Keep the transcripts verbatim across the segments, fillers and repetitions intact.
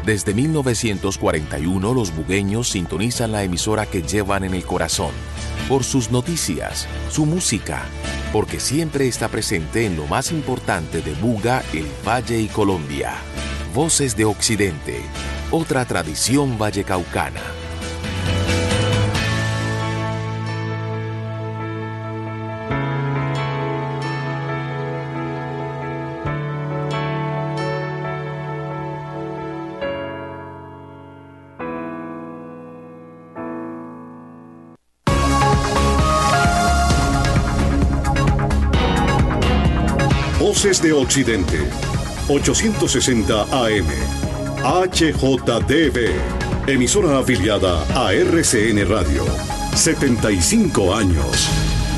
Desde mil novecientos cuarenta y uno los bugueños sintonizan la emisora que llevan en el corazón, por sus noticias, su música, porque siempre está presente en lo más importante de Buga, el Valle y Colombia. Voces de Occidente, otra tradición vallecaucana. Voces de Occidente, ochocientos sesenta A M, H J D B, emisora afiliada a R C N Radio, setenta y cinco años.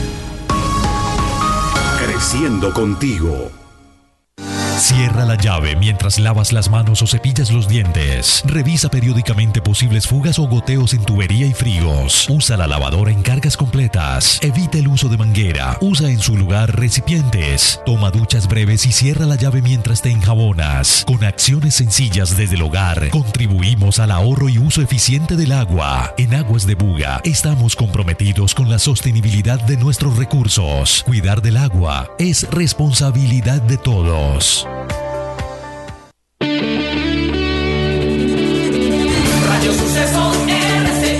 Creciendo contigo. Cierra la llave mientras lavas las manos o cepillas los dientes. Revisa periódicamente posibles fugas o goteos en tubería y frigos. Usa la lavadora en cargas completas. Evita el uso de manguera. Usa en su lugar recipientes. Toma duchas breves y cierra la llave mientras te enjabonas. Con acciones sencillas desde el hogar, contribuimos al ahorro y uso eficiente del agua. En Aguas de Buga estamos comprometidos con la sostenibilidad de nuestros recursos. Cuidar del agua es responsabilidad de todos. Radio Sucesos R C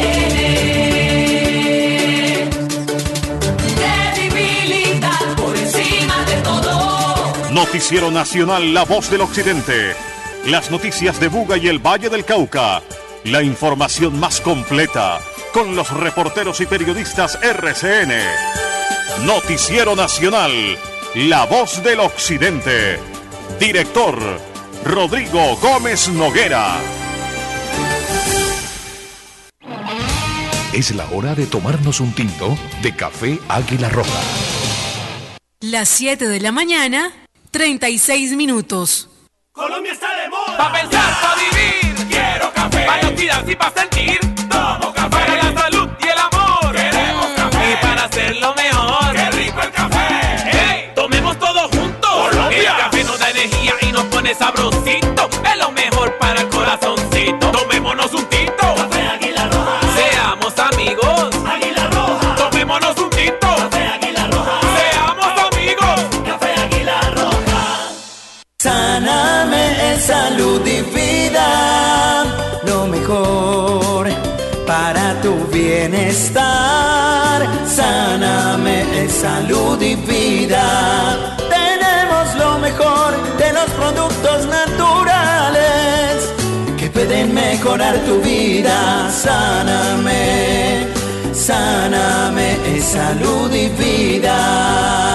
N. Credibilidad por encima de todo. Noticiero Nacional La Voz del Occidente. Las noticias de Buga y el Valle del Cauca. La información más completa con los reporteros y periodistas R C N. Noticiero Nacional La Voz del Occidente. Director Rodrigo Gómez Noguera. Es la hora de tomarnos un tinto de café Águila Roja. Las siete de la mañana, treinta y seis minutos. Colombia está de moda. Pa' pensar, pa' vivir. Quiero café. Para cuidarse y pa' sentir. Tomo café. Para la salud y el amor. Queremos café. Y para hacerlo mejor. Qué rico el café. Hey, tomemos todos juntos. Colombia. El café nos da energía y nos pone sabrosito. Es lo mejor para el corazoncito. Tomémonos un tinto. Café Águila Roja. Seamos amigos. Águila Roja. Tomémonos un tinto. Café Águila Roja. Seamos amigos. Café Águila Roja. Sáname en salud y vida, lo mejor para tu bienestar. Sáname en salud y vida. Tenemos lo mejor de los productos naturales que pueden mejorar tu vida. Sáname, sáname en salud y vida.